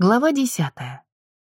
Глава 10.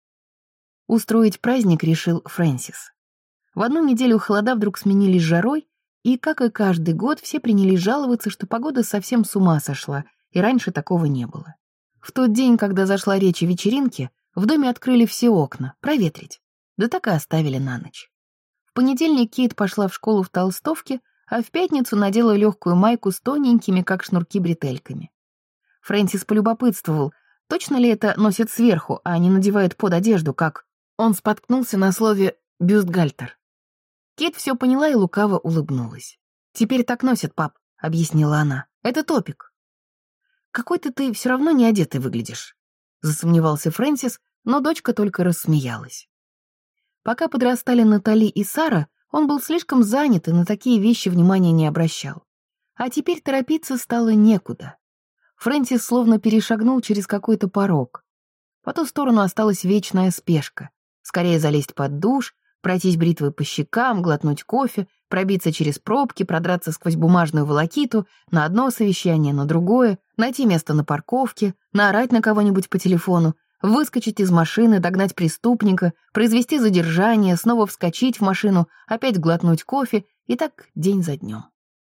Устроить праздник решил Фрэнсис. В одну неделю холода вдруг сменились жарой, и, как и каждый год, все принялись жаловаться, что погода совсем с ума сошла, и раньше такого не было. В тот день, когда зашла речь о вечеринке, в доме открыли все окна, проветрить, да так и оставили на ночь. В понедельник Кейт пошла в школу в толстовке, а в пятницу надела легкую майку с тоненькими, как шнурки, бретельками. Фрэнсис полюбопытствовал, точно ли это носит сверху, а не надевает под одежду, как он споткнулся на слове «бюстгальтер». Кейт все поняла и лукаво улыбнулась. «Теперь так носят, пап», — объяснила она. «Это топик». «Какой-то ты все равно не одетый выглядишь», — засомневался Фрэнсис, но дочка только рассмеялась. Пока подрастали Натали и Сара, он был слишком занят и на такие вещи внимания не обращал. А теперь торопиться стало некуда. Фрэнсис словно перешагнул через какой-то порог. По ту сторону осталась вечная спешка. Скорее залезть под душ, пройтись бритвой по щекам, глотнуть кофе, пробиться через пробки, продраться сквозь бумажную волокиту, на одно совещание, на другое, найти место на парковке, наорать на кого-нибудь по телефону, выскочить из машины, догнать преступника, произвести задержание, снова вскочить в машину, опять глотнуть кофе, и так день за днем.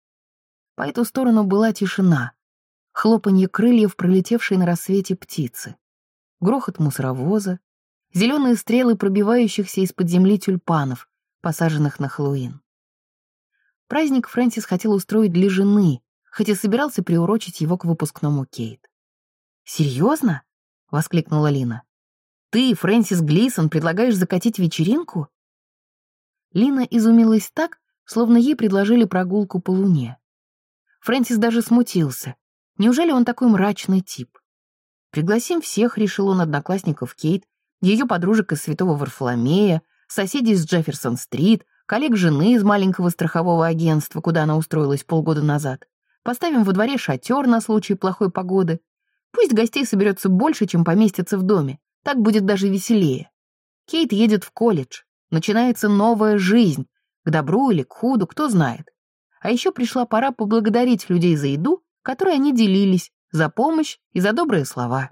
По эту сторону была тишина. Хлопанье крыльев, пролетевшей на рассвете птицы, грохот мусоровоза, зеленые стрелы пробивающихся из-под земли тюльпанов, посаженных на Хэллоуин. Праздник Фрэнсис хотел устроить для жены, хоть и собирался приурочить его к выпускному Кейт. «Серьезно?» — воскликнула Лина. «Ты, Фрэнсис Глисон, предлагаешь закатить вечеринку?» Лина изумилась так, словно ей предложили прогулку по луне. Фрэнсис даже смутился. Неужели он такой мрачный тип? Пригласим всех, решил он, одноклассников Кейт, ее подружек из Святого Варфоломея, соседей с Джефферсон-стрит, коллег жены из маленького страхового агентства, куда она устроилась полгода назад. Поставим во дворе шатер на случай плохой погоды. Пусть гостей соберется больше, чем поместится в доме. Так будет даже веселее. Кейт едет в колледж. Начинается новая жизнь. К добру или к худу, кто знает. А еще пришла пора поблагодарить людей за еду, которой они делились, за помощь и за добрые слова.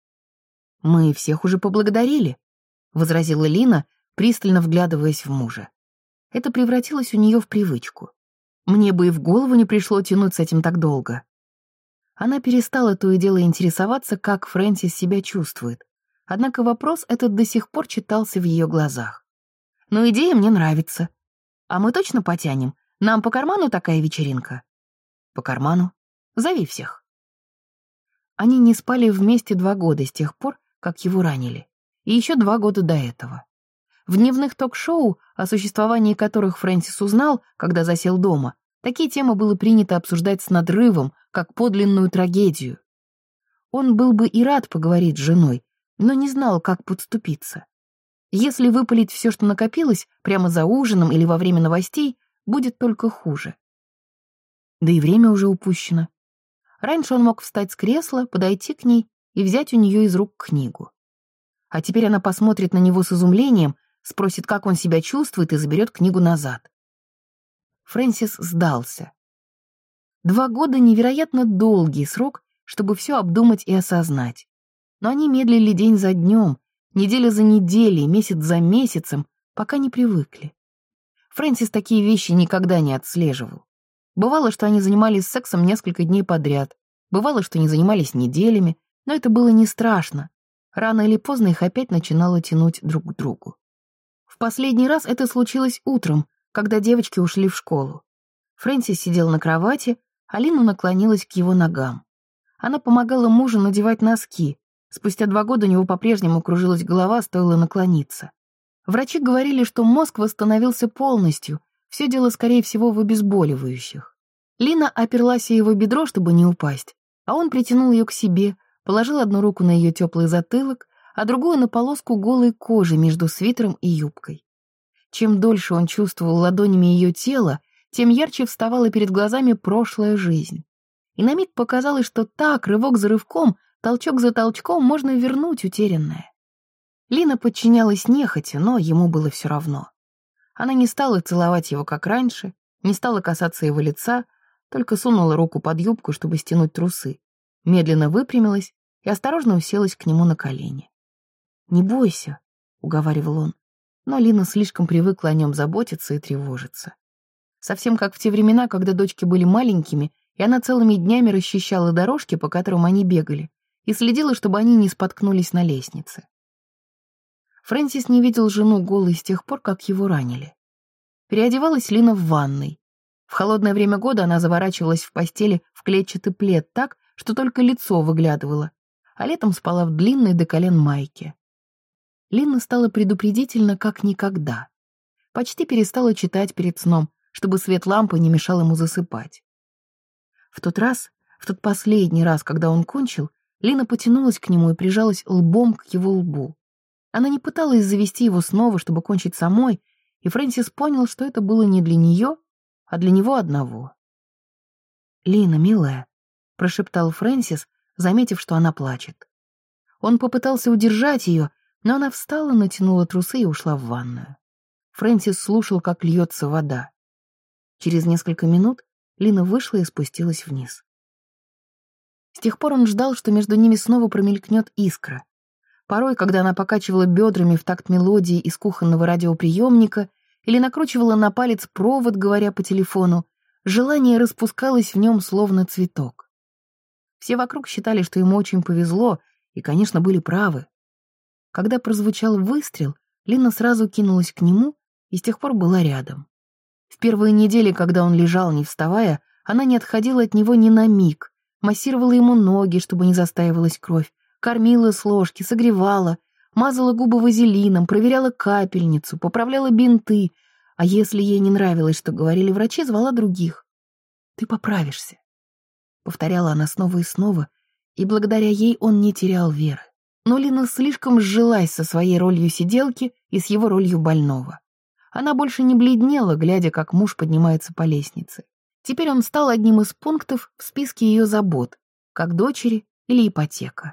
«Мы всех уже поблагодарили», — возразила Лина, пристально вглядываясь в мужа. Это превратилось у нее в привычку. Мне бы и в голову не пришло тянуть с этим так долго. Она перестала то и дело интересоваться, как Фрэнсис себя чувствует. Однако вопрос этот до сих пор читался в ее глазах. «Но идея мне нравится. А мы точно потянем? Нам по карману такая вечеринка?» «По карману. Зови всех». Они не спали вместе 2 года с тех пор, как его ранили, и еще 2 года до этого. В дневных ток-шоу, о существовании которых Фрэнсис узнал, когда засел дома, такие темы было принято обсуждать с надрывом, как подлинную трагедию. Он был бы и рад поговорить с женой, но не знал, как подступиться. Если выпалить все, что накопилось, прямо за ужином или во время новостей, будет только хуже. Да и время уже упущено. Раньше он мог встать с кресла, подойти к ней и взять у нее из рук книгу. А теперь она посмотрит на него с изумлением, спросит, как он себя чувствует, и заберет книгу назад. Фрэнсис сдался. 2 года — невероятно долгий срок, чтобы все обдумать и осознать. Но они медлили день за днем, неделя за неделей, месяц за месяцем, пока не привыкли. Фрэнсис такие вещи никогда не отслеживал. Бывало, что они занимались сексом несколько дней подряд. Бывало, что не занимались неделями, но это было не страшно. Рано или поздно их опять начинало тянуть друг к другу. В последний раз это случилось утром, когда девочки ушли в школу. Фрэнсис сидел на кровати, а Лина наклонилась к его ногам. Она помогала мужу надевать носки. Спустя 2 года у него по-прежнему кружилась голова, стоило наклониться. Врачи говорили, что мозг восстановился полностью. Все дело, скорее всего, в обезболивающих. Лина оперлась о его бедро, чтобы не упасть, а он притянул ее к себе, положил одну руку на ее теплый затылок, а другую на полоску голой кожи между свитером и юбкой. Чем дольше он чувствовал ладонями ее тело, тем ярче вставала перед глазами прошлая жизнь. И на миг показалось, что так, рывок за рывком, толчок за толчком можно вернуть утерянное. Лина подчинялась нехотя, но ему было все равно. Она не стала целовать его, как раньше, не стала касаться его лица, только сунула руку под юбку, чтобы стянуть трусы, медленно выпрямилась и осторожно уселась к нему на колени. «Не бойся», — уговаривал он. Но Лина слишком привыкла о нем заботиться и тревожиться. Совсем как в те времена, когда дочки были маленькими, и она целыми днями расчищала дорожки, по которым они бегали, и следила, чтобы они не споткнулись на лестнице. Фрэнсис не видел жену голой с тех пор, как его ранили. Переодевалась Лина в ванной. В холодное время года она заворачивалась в постели в клетчатый плед так, что только лицо выглядывало, а летом спала в длинной до колен майке. Лина стала предупредительна как никогда. Почти перестала читать перед сном, чтобы свет лампы не мешал ему засыпать. В тот последний раз, когда он кончил, Лина потянулась к нему и прижалась лбом к его лбу. Она не пыталась завести его снова, чтобы кончить самой, и Фрэнсис понял, что это было не для нее, а для него одного. «Лина, милая», — прошептал Фрэнсис, заметив, что она плачет. Он попытался удержать ее, но она встала, натянула трусы и ушла в ванную. Фрэнсис слушал, как льется вода. Через несколько минут Лина вышла и спустилась вниз. С тех пор он ждал, что между ними снова промелькнет искра. Порой, когда она покачивала бедрами в такт мелодии из кухонного радиоприемника или накручивала на палец провод, говоря по телефону, желание распускалось в нем словно цветок. Все вокруг считали, что ему очень повезло, и, конечно, были правы. Когда прозвучал выстрел, Лина сразу кинулась к нему и с тех пор была рядом. В первые недели, когда он лежал, не вставая, она не отходила от него ни на миг, массировала ему ноги, чтобы не застаивалась кровь, кормила с ложки, согревала, мазала губы вазелином, проверяла капельницу, поправляла бинты, а если ей не нравилось, что говорили врачи, звала других. «Ты поправишься», — повторяла она снова и снова, и благодаря ей он не терял веры. Но Лина слишком сжилась со своей ролью сиделки и с его ролью больного. Она больше не бледнела, глядя, как муж поднимается по лестнице. Теперь он стал одним из пунктов в списке ее забот, как дочери или ипотека.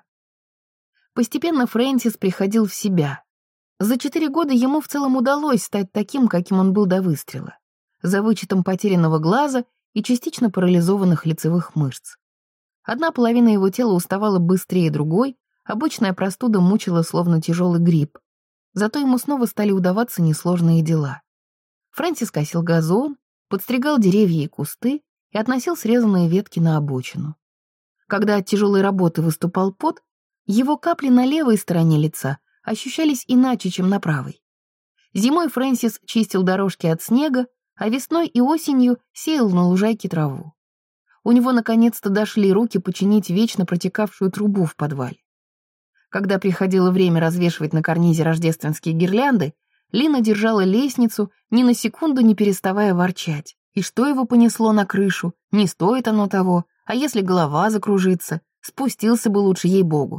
Постепенно Фрэнсис приходил в себя. За 4 года ему в целом удалось стать таким, каким он был до выстрела, за вычетом потерянного глаза и частично парализованных лицевых мышц. Одна половина его тела уставала быстрее другой, обычная простуда мучила словно тяжелый грипп. Зато ему снова стали удаваться несложные дела. Фрэнсис косил газон, подстригал деревья и кусты и относил срезанные ветки на обочину. Когда от тяжелой работы выступал пот, его капли на левой стороне лица ощущались иначе, чем на правой. Зимой Фрэнсис чистил дорожки от снега, а весной и осенью сеял на лужайке траву. У него наконец-то дошли руки починить вечно протекавшую трубу в подвале. Когда приходило время развешивать на карнизе рождественские гирлянды, Лина держала лестницу, ни на секунду не переставая ворчать. И что его понесло на крышу? Не стоит оно того. А если голова закружится? Спустился бы лучше, ей-богу.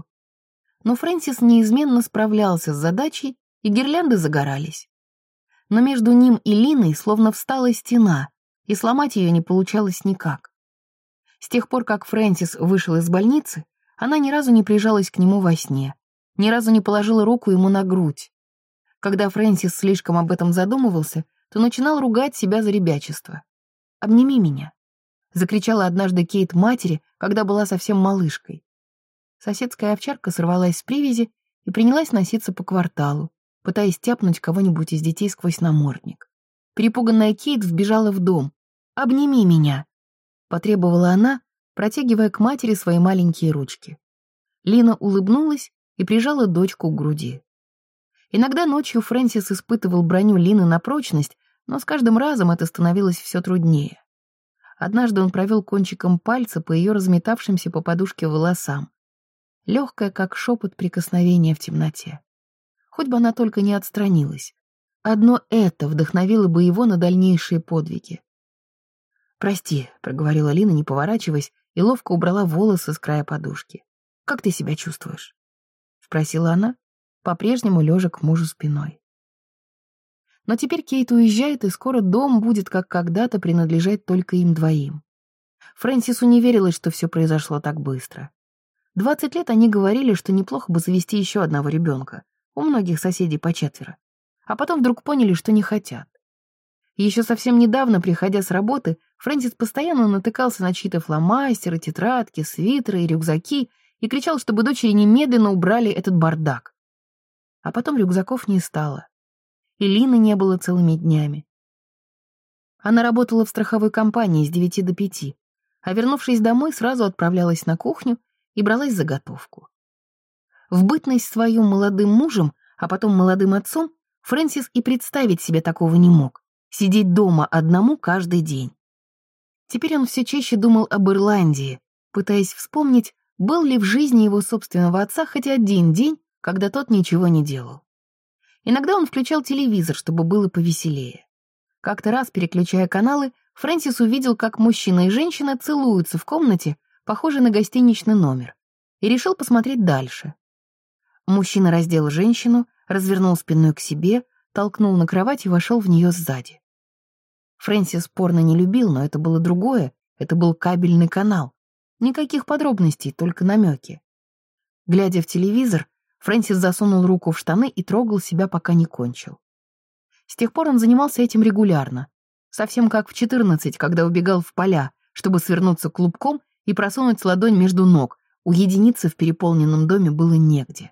Но Фрэнсис неизменно справлялся с задачей, и гирлянды загорались. Но между ним и Линой словно встала стена, и сломать ее не получалось никак. С тех пор, как Фрэнсис вышел из больницы, она ни разу не прижалась к нему во сне, ни разу не положила руку ему на грудь. Когда Фрэнсис слишком об этом задумывался, то начинал ругать себя за ребячество. «Обними меня», — закричала однажды Кейт матери, когда была совсем малышкой. Соседская овчарка сорвалась с привязи и принялась носиться по кварталу, пытаясь тяпнуть кого-нибудь из детей сквозь намордник. Перепуганная Кейт вбежала в дом. «Обними меня», — потребовала она, протягивая к матери свои маленькие ручки. Лина улыбнулась и прижала дочку к груди. Иногда ночью Фрэнсис испытывал броню Лины на прочность, но с каждым разом это становилось все труднее. Однажды он провел кончиком пальца по ее разметавшимся по подушке волосам. Легкое, как шепот, прикосновение в темноте. Хоть бы она только не отстранилась. Одно это вдохновило бы его на дальнейшие подвиги. «Прости», — проговорила Лина, не поворачиваясь, и ловко убрала волосы с края подушки. «Как ты себя чувствуешь?» — спросила она, по-прежнему лежа к мужу спиной. Но теперь Кейт уезжает, и скоро дом будет, как когда-то, принадлежать только им двоим. Фрэнсису не верилось, что все произошло так быстро. 20 лет они говорили, что неплохо бы завести еще одного ребенка, у многих соседей по 4, а потом вдруг поняли, что не хотят. Еще совсем недавно, приходя с работы, Фрэнсис постоянно натыкался на чьи-то фломастеры, тетрадки, свитеры и рюкзаки и кричал, чтобы дочери немедленно убрали этот бардак. А потом рюкзаков не стало. И Лины не было целыми днями. Она работала в страховой компании с 9 до 5, а вернувшись домой, сразу отправлялась на кухню и бралась за готовку. В бытность свою молодым мужем, а потом молодым отцом, Фрэнсис и представить себе такого не мог. Сидеть дома одному каждый день. Теперь он все чаще думал об Ирландии, пытаясь вспомнить, был ли в жизни его собственного отца хоть один день, когда тот ничего не делал. Иногда он включал телевизор, чтобы было повеселее. Как-то раз, переключая каналы, Фрэнсис увидел, как мужчина и женщина целуются в комнате, похожей на гостиничный номер, и решил посмотреть дальше. Мужчина раздел женщину, развернул спиной к себе, толкнул на кровать и вошел в нее сзади. Фрэнсис порно не любил, но это было другое, это был кабельный канал. Никаких подробностей, только намеки. Глядя в телевизор, Фрэнсис засунул руку в штаны и трогал себя, пока не кончил. С тех пор он занимался этим регулярно, совсем как в 14, когда убегал в поля, чтобы свернуться клубком и просунуть ладонь между ног, уединиться в переполненном доме было негде.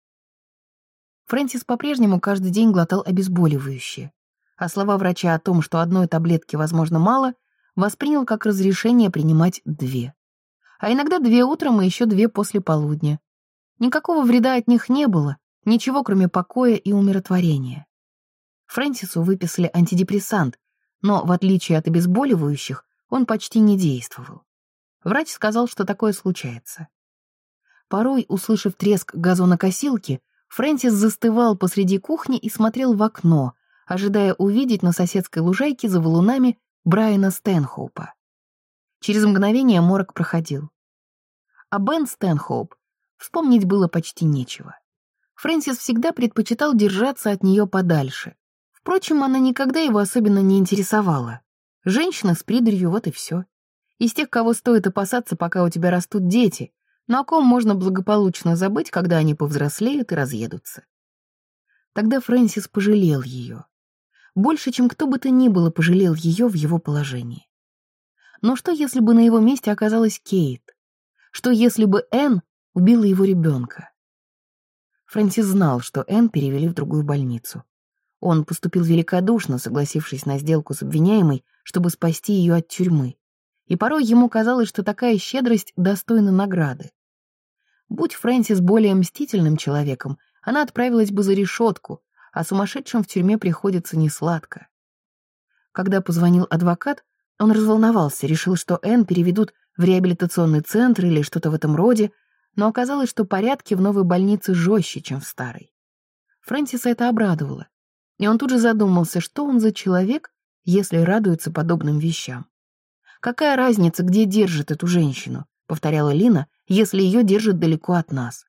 Фрэнсис по-прежнему каждый день глотал обезболивающее, а слова врача о том, что одной таблетки, возможно, мало, воспринял как разрешение принимать 2. А иногда 2 утром и еще 2 после полудня. Никакого вреда от них не было, ничего, кроме покоя и умиротворения. Фрэнсису выписали антидепрессант, но, в отличие от обезболивающих, он почти не действовал. Врач сказал, что такое случается. Порой, услышав треск газонокосилки, Фрэнсис застывал посреди кухни и смотрел в окно, ожидая увидеть на соседской лужайке за валунами Брайана Стэнхоупа. Через мгновение морок проходил. А Бен Стэнхоуп вспомнить было почти нечего. Фрэнсис всегда предпочитал держаться от нее подальше. Впрочем, она никогда его особенно не интересовала. Женщина с придурью, вот и все. Из тех, кого стоит опасаться, пока у тебя растут дети, но о ком можно благополучно забыть, когда они повзрослеют и разъедутся. Тогда Фрэнсис пожалел ее. Больше, чем кто бы то ни было, пожалел ее в его положении. Но что, если бы на его месте оказалась Кейт? Что, если бы Энн убила его ребенка? Фрэнсис знал, что Энн перевели в другую больницу. Он поступил великодушно, согласившись на сделку с обвиняемой, чтобы спасти ее от тюрьмы. И порой ему казалось, что такая щедрость достойна награды. Будь Фрэнсис более мстительным человеком, она отправилась бы за решетку, а сумасшедшим в тюрьме приходится несладко. Когда позвонил адвокат, он разволновался, решил, что Энн переведут в реабилитационный центр или что-то в этом роде, но оказалось, что порядки в новой больнице жестче, чем в старой. Фрэнсиса это обрадовало, и он тут же задумался, что он за человек, если радуется подобным вещам. «Какая разница, где держит эту женщину?» — повторяла Лина, «если ее держат далеко от нас».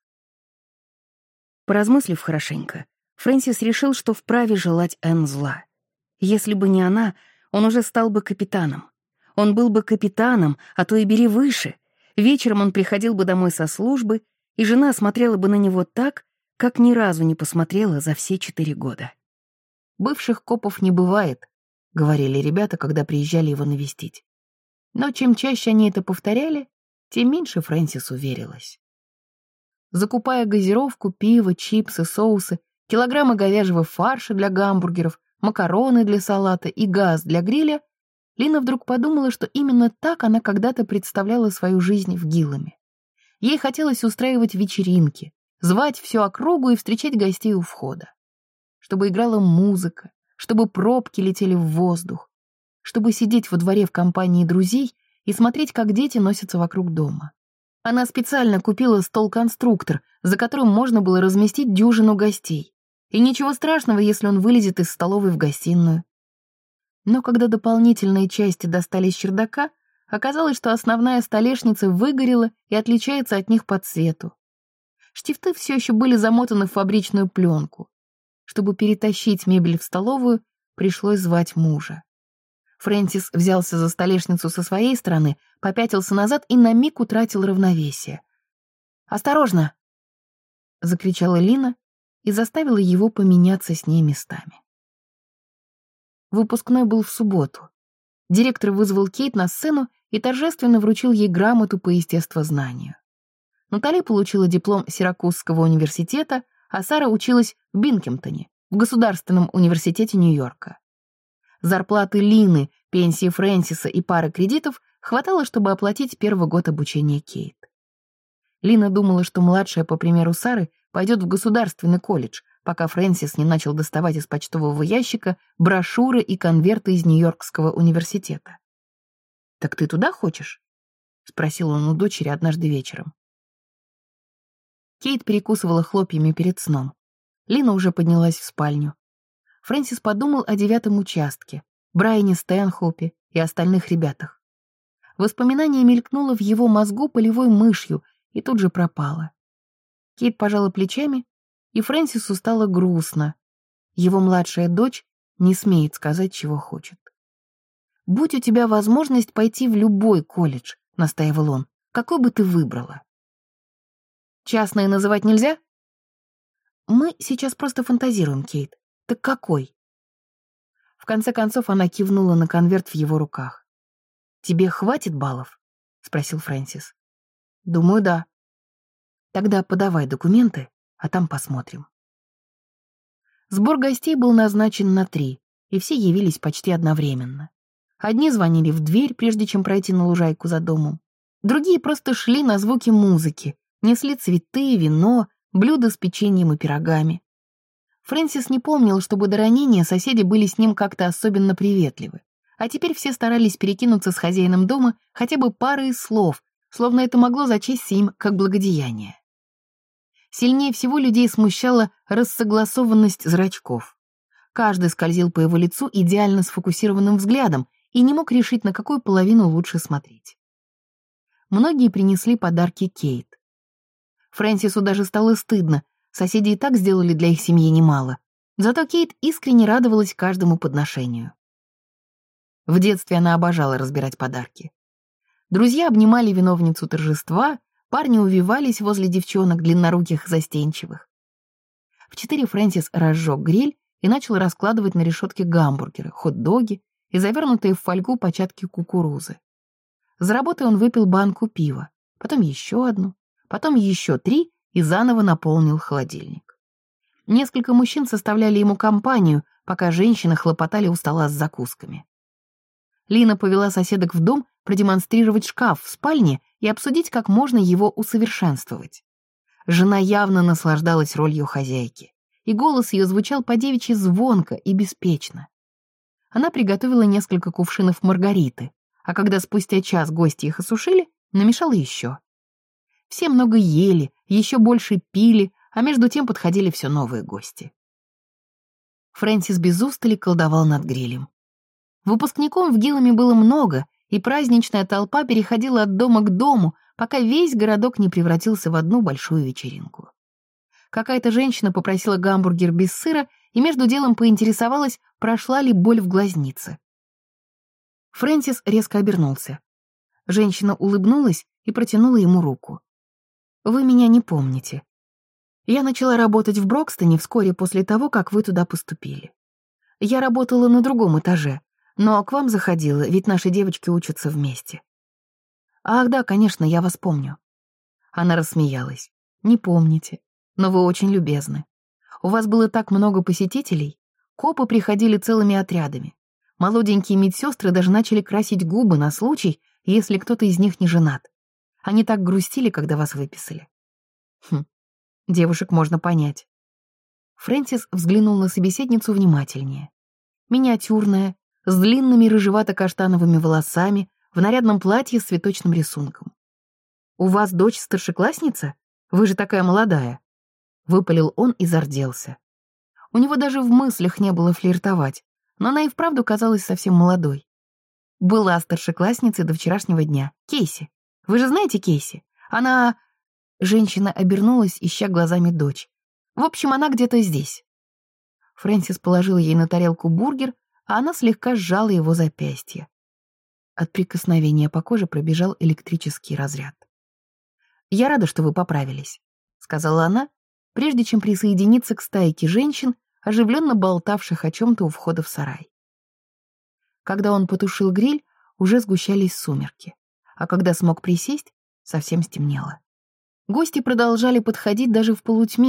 Поразмыслив хорошенько, Фрэнсис решил, что вправе желать Энн зла. Если бы не она, он уже стал бы капитаном. Он был бы капитаном, а то и бери выше. Вечером он приходил бы домой со службы, и жена смотрела бы на него так, как ни разу не посмотрела за все 4 года. «Бывших копов не бывает», — говорили ребята, когда приезжали его навестить. Но чем чаще они это повторяли, тем меньше Фрэнсису верилось. Закупая газировку, пиво, чипсы, соусы, килограммы говяжьего фарша для гамбургеров, макароны для салата и газ для гриля, Лина вдруг подумала, что именно так она когда-то представляла свою жизнь в Гилламе. Ей хотелось устраивать вечеринки, звать всю округу и встречать гостей у входа. Чтобы играла музыка, чтобы пробки летели в воздух, чтобы сидеть во дворе в компании друзей и смотреть, как дети носятся вокруг дома. Она специально купила стол-конструктор, за которым можно было разместить дюжину гостей. И ничего страшного, если он вылезет из столовой в гостиную. Но когда дополнительные части достались с чердака, оказалось, что основная столешница выгорела и отличается от них по цвету. Штифты все еще были замотаны в фабричную пленку. Чтобы перетащить мебель в столовую, пришлось звать мужа. Фрэнсис взялся за столешницу со своей стороны, попятился назад и на миг утратил равновесие. «Осторожно!» — закричала Лина и заставила его поменяться с ней местами. Выпускной был в субботу. Директор вызвал Кейт на сцену и торжественно вручил ей грамоту по естествознанию. Натали получила диплом Сиракузского университета, а Сара училась в Бинкемптоне, в Государственном университете Нью-Йорка. Зарплаты Лины, пенсии Фрэнсиса и пары кредитов хватало, чтобы оплатить первый год обучения Кейт. Лина думала, что младшая, по примеру Сары, пойдет в государственный колледж, пока Фрэнсис не начал доставать из почтового ящика брошюры и конверты из Нью-Йоркского университета. «Так ты туда хочешь?» — спросил он у дочери однажды вечером. Кейт перекусывала хлопьями перед сном. Лина уже поднялась в спальню. Фрэнсис подумал о 9-м участке, Брайане Стэнхоупе и остальных ребятах. Воспоминание мелькнуло в его мозгу полевой мышью и тут же пропало. Кейт пожала плечами, и Фрэнсису стало грустно. Его младшая дочь не смеет сказать, чего хочет. «Будь у тебя возможность пойти в любой колледж», — настаивал он, — «какой бы ты выбрала?» «Частное называть нельзя?» «Мы сейчас просто фантазируем, Кейт. Так какой?» В конце концов она кивнула на конверт в его руках. «Тебе хватит баллов?» — спросил Фрэнсис. «Думаю, да». «Тогда подавай документы, а там посмотрим». Сбор гостей был назначен на 3, и все явились почти одновременно. Одни звонили в дверь, прежде чем пройти на лужайку за домом. Другие просто шли на звуки музыки, несли цветы, вино, блюда с печеньем и пирогами. Фрэнсис не помнил, чтобы до ранения соседи были с ним как-то особенно приветливы, а теперь все старались перекинуться с хозяином дома хотя бы парой слов, словно это могло зачесть им как благодеяние. Сильнее всего людей смущала рассогласованность зрачков. Каждый скользил по его лицу идеально сфокусированным взглядом и не мог решить, на какую половину лучше смотреть. Многие принесли подарки Кейт. Фрэнсису даже стало стыдно, соседи и так сделали для их семьи немало, зато Кейт искренне радовалась каждому подношению. В детстве она обожала разбирать подарки. Друзья обнимали виновницу торжества, парни увивались возле девчонок, длинноруких, застенчивых. В 4 Фрэнсис разжег гриль и начал раскладывать на решетке гамбургеры, хот-доги и завернутые в фольгу початки кукурузы. За работой он выпил банку пива, потом еще одну, потом еще 3 и заново наполнил холодильник. Несколько мужчин составляли ему компанию, пока женщины хлопотали у стола с закусками. Лина повела соседок в дом продемонстрировать шкаф в спальне и обсудить, как можно его усовершенствовать. Жена явно наслаждалась ролью хозяйки, и голос ее звучал по-девичьи звонко и беспечно. Она приготовила несколько кувшинов маргариты, а когда спустя час гости их осушили, намешала еще. Все много ели, еще больше пили, а между тем подходили все новые гости. Фрэнсис без устали колдовал над грилем. Выпускников в Гилламе было много, и праздничная толпа переходила от дома к дому, пока весь городок не превратился в одну большую вечеринку. Какая-то женщина попросила гамбургер без сыра и между делом поинтересовалась, прошла ли боль в глазнице. Фрэнсис резко обернулся. Женщина улыбнулась и протянула ему руку. «Вы меня не помните. Я начала работать в Брокстоне вскоре после того, как вы туда поступили. Я работала на другом этаже, но к вам заходила, ведь наши девочки учатся вместе». «Ах да, конечно, я вас помню». Она рассмеялась. «Не помните, но вы очень любезны. У вас было так много посетителей. Копы приходили целыми отрядами. Молоденькие медсестры даже начали красить губы на случай, если кто-то из них не женат. Они так грустили, когда вас выписали». Девушек можно понять. Фрэнсис взглянул на собеседницу внимательнее. Миниатюрная, с длинными рыжевато-каштановыми волосами, в нарядном платье с цветочным рисунком. «У вас дочь старшеклассница? Вы же такая молодая!» Выпалил он и зарделся. У него даже в мыслях не было флиртовать, но она и вправду казалась совсем молодой. Была старшеклассницей до вчерашнего дня. Кейси. Вы же знаете Кейси? Она... Женщина обернулась, ища глазами дочь. В общем, она где-то здесь. Фрэнсис положил ей на тарелку бургер, а она слегка сжала его запястье. От прикосновения по коже пробежал электрический разряд. «Я рада, что вы поправились», — сказала она, прежде чем присоединиться к стайке женщин, оживленно болтавших о чем-то у входа в сарай. Когда он потушил гриль, уже сгущались сумерки, а когда смог присесть, совсем стемнело. Гости продолжали подходить даже в полутьме,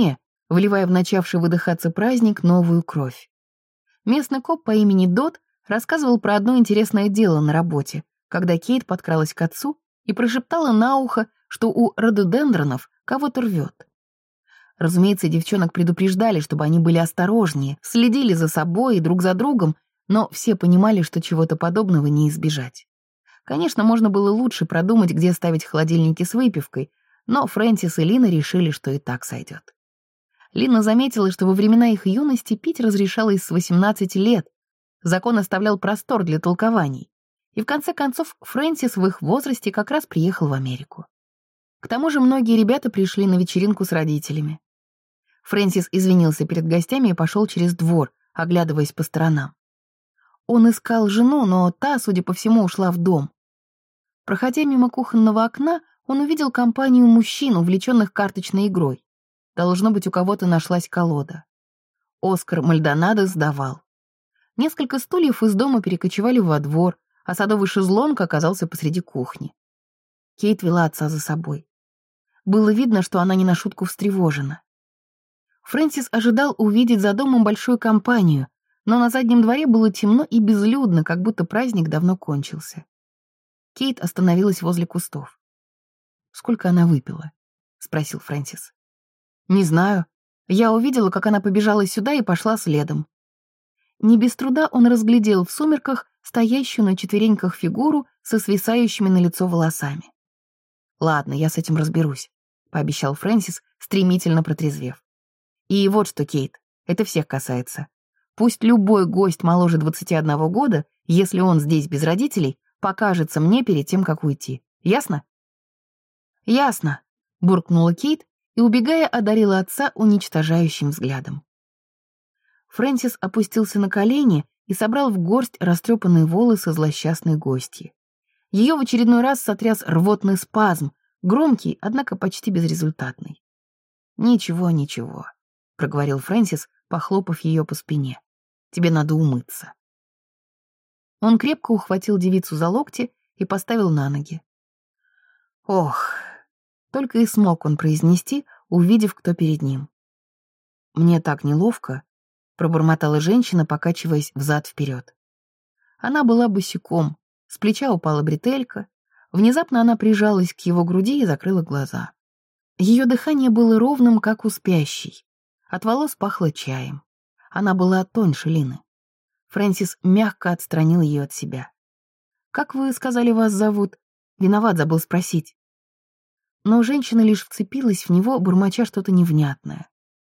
вливая в начавший выдыхаться праздник новую кровь. Местный коп по имени Дот рассказывал про одно интересное дело на работе, когда Кейт подкралась к отцу и прошептала на ухо, что у рододендронов кого-то рвет. Разумеется, девчонок предупреждали, чтобы они были осторожнее, следили за собой и друг за другом, но все понимали, что чего-то подобного не избежать. Конечно, можно было лучше продумать, где ставить холодильники с выпивкой, но Фрэнсис и Лина решили, что и так сойдет. Лина заметила, что во времена их юности пить разрешалось с 18 лет. Закон оставлял простор для толкований. И в конце концов Фрэнсис в их возрасте как раз приехал в Америку. К тому же многие ребята пришли на вечеринку с родителями. Фрэнсис извинился перед гостями и пошел через двор, оглядываясь по сторонам. Он искал жену, но та, судя по всему, ушла в дом. Проходя мимо кухонного окна, он увидел компанию мужчин, увлеченных карточной игрой. Должно быть, у кого-то нашлась колода. Оскар Мальдонадо сдавал. Несколько стульев из дома перекочевали во двор, а садовый шезлонг оказался посреди кухни. Кейт вела отца за собой. Было видно, что она не на шутку встревожена. Фрэнсис ожидал увидеть за домом большую компанию, но на заднем дворе было темно и безлюдно, как будто праздник давно кончился. Кейт остановилась возле кустов. «Сколько она выпила?» — спросил Фрэнсис. «Не знаю. Я увидела, как она побежала сюда и пошла следом». Не без труда он разглядел в сумерках стоящую на четвереньках фигуру со свисающими на лицо волосами. «Ладно, я с этим разберусь», — пообещал Фрэнсис, стремительно протрезвев. «И вот что, Кейт, это всех касается. Пусть любой гость моложе 21 года, если он здесь без родителей, покажется мне перед тем, как уйти. Ясно?» «Ясно», — буркнула Кейт и, убегая, одарила отца уничтожающим взглядом. Фрэнсис опустился на колени и собрал в горсть растрепанные волосы злосчастной гостьи. Ее в очередной раз сотряс рвотный спазм, громкий, однако почти безрезультатный. «Ничего, ничего», — проговорил Фрэнсис, похлопав ее по спине. «Тебе надо умыться». Он крепко ухватил девицу за локти и поставил на ноги. «Ох», — только и смог он произнести, увидев, кто перед ним. «Мне так неловко», — пробормотала женщина, покачиваясь взад-вперед. Она была босиком, с плеча упала бретелька. Внезапно она прижалась к его груди и закрыла глаза. Ее дыхание было ровным, как у спящей. От волос пахло чаем. Она была тоньше Лины. Фрэнсис мягко отстранил ее от себя. «Как вы сказали, вас зовут?» «Виноват, забыл спросить». Но женщина лишь вцепилась в него, бормоча что-то невнятное.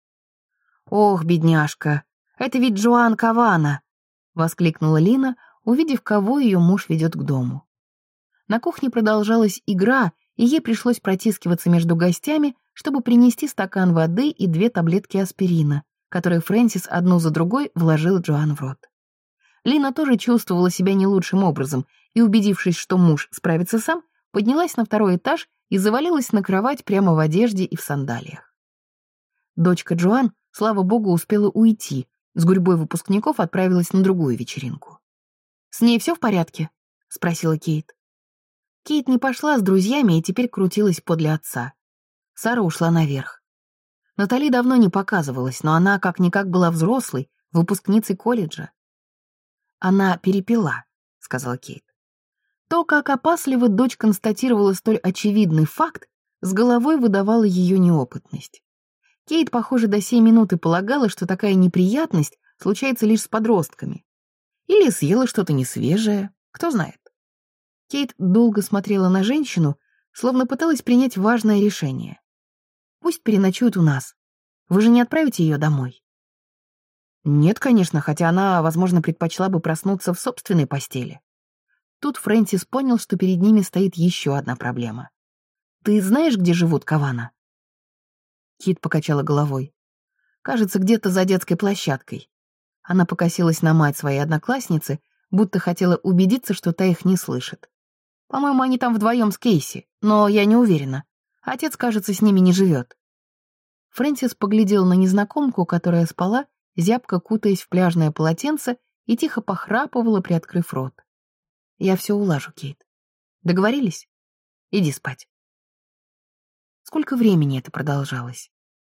«Ох, бедняжка, это ведь Джоан Кавана!» — воскликнула Лина, увидев, кого ее муж ведет к дому. На кухне продолжалась игра, и ей пришлось протискиваться между гостями, чтобы принести стакан воды и 2 таблетки аспирина, которые Фрэнсис одну за другой вложил Джоан в рот. Лина тоже чувствовала себя не лучшим образом, и, убедившись, что муж справится сам, поднялась на 2-й этаж и завалилась на кровать прямо в одежде и в сандалиях. Дочка Джоан, слава богу, успела уйти, с гурьбой выпускников отправилась на другую вечеринку. «С ней все в порядке?» — спросила Кейт. Кейт не пошла с друзьями и теперь крутилась подле отца. Сара ушла наверх. Натали давно не показывалась, но она как-никак была взрослой, выпускницей колледжа. «Она перепила», — сказала Кейт. То, как опасливо дочь констатировала столь очевидный факт, с головой выдавала ее неопытность. Кейт, похоже, до сей минуты полагала, что такая неприятность случается лишь с подростками. Или съела что-то несвежее, кто знает. Кейт долго смотрела на женщину, словно пыталась принять важное решение. «Пусть переночует у нас. Вы же не отправите ее домой?» «Нет, конечно, хотя она, возможно, предпочла бы проснуться в собственной постели». Тут Фрэнсис понял, что перед ними стоит еще одна проблема. «Ты знаешь, где живут Кавана?» Кит покачала головой. «Кажется, где-то за детской площадкой». Она покосилась на мать своей одноклассницы, будто хотела убедиться, что та их не слышит. «По-моему, они там вдвоем с Кейси, но я не уверена. Отец, кажется, с ними не живет». Фрэнсис поглядел на незнакомку, которая спала, зябко кутаясь в пляжное полотенце, и тихо похрапывала, приоткрыв рот. «Я все улажу, Кейт. Договорились? Иди спать». Сколько времени это продолжалось?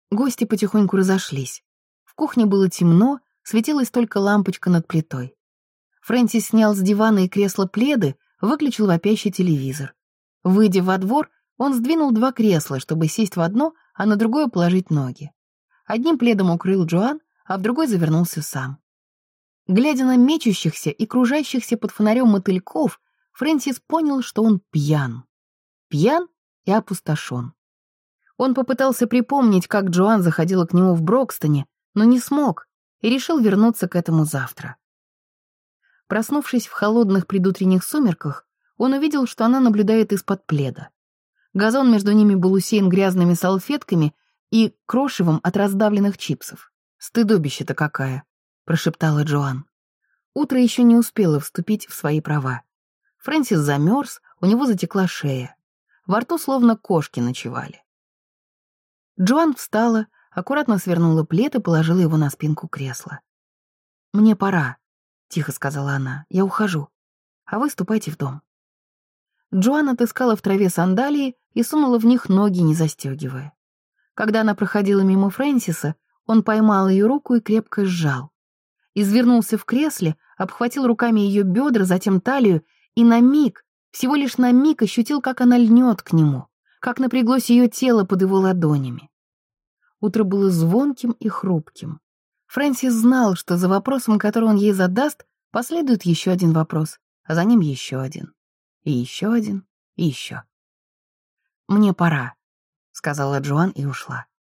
Гости потихоньку разошлись. В кухне было темно, светилась только лампочка над плитой. Фрэнсис снял с дивана и кресла пледы, выключил вопящий телевизор. Выйдя во двор, он сдвинул 2 кресла, чтобы сесть в одно, а на другое положить ноги. Одним пледом укрыл Джоан, а в другой завернулся сам. Глядя на мечущихся и кружащихся под фонарем мотыльков, Фрэнсис понял, что он пьян. Пьян и опустошен. Он попытался припомнить, как Джоан заходила к нему в Брокстоне, но не смог и решил вернуться к этому завтра. Проснувшись в холодных предутренних сумерках, он увидел, что она наблюдает из-под пледа. Газон между ними был усеян грязными салфетками и крошевом от раздавленных чипсов. «Стыдобище-то какая!» — прошептала Джоан. Утро еще не успело вступить в свои права. Фрэнсис замерз, у него затекла шея. Во рту словно кошки ночевали. Джоан встала, аккуратно свернула плед и положила его на спинку кресла. «Мне пора», — тихо сказала она, — «я ухожу, а вы ступайте в дом». Джоан отыскала в траве сандалии и сунула в них ноги, не застегивая. Когда она проходила мимо Фрэнсиса, он поймал ее руку и крепко сжал. Извернулся в кресле, обхватил руками ее бедра, затем талию, и на миг, всего лишь на миг ощутил, как она льнет к нему, как напряглось ее тело под его ладонями. Утро было звонким и хрупким. Фрэнсис знал, что за вопросом, который он ей задаст, последует еще один вопрос, а за ним еще один. И еще один, и еще. «Мне пора», — сказала Джоан и ушла.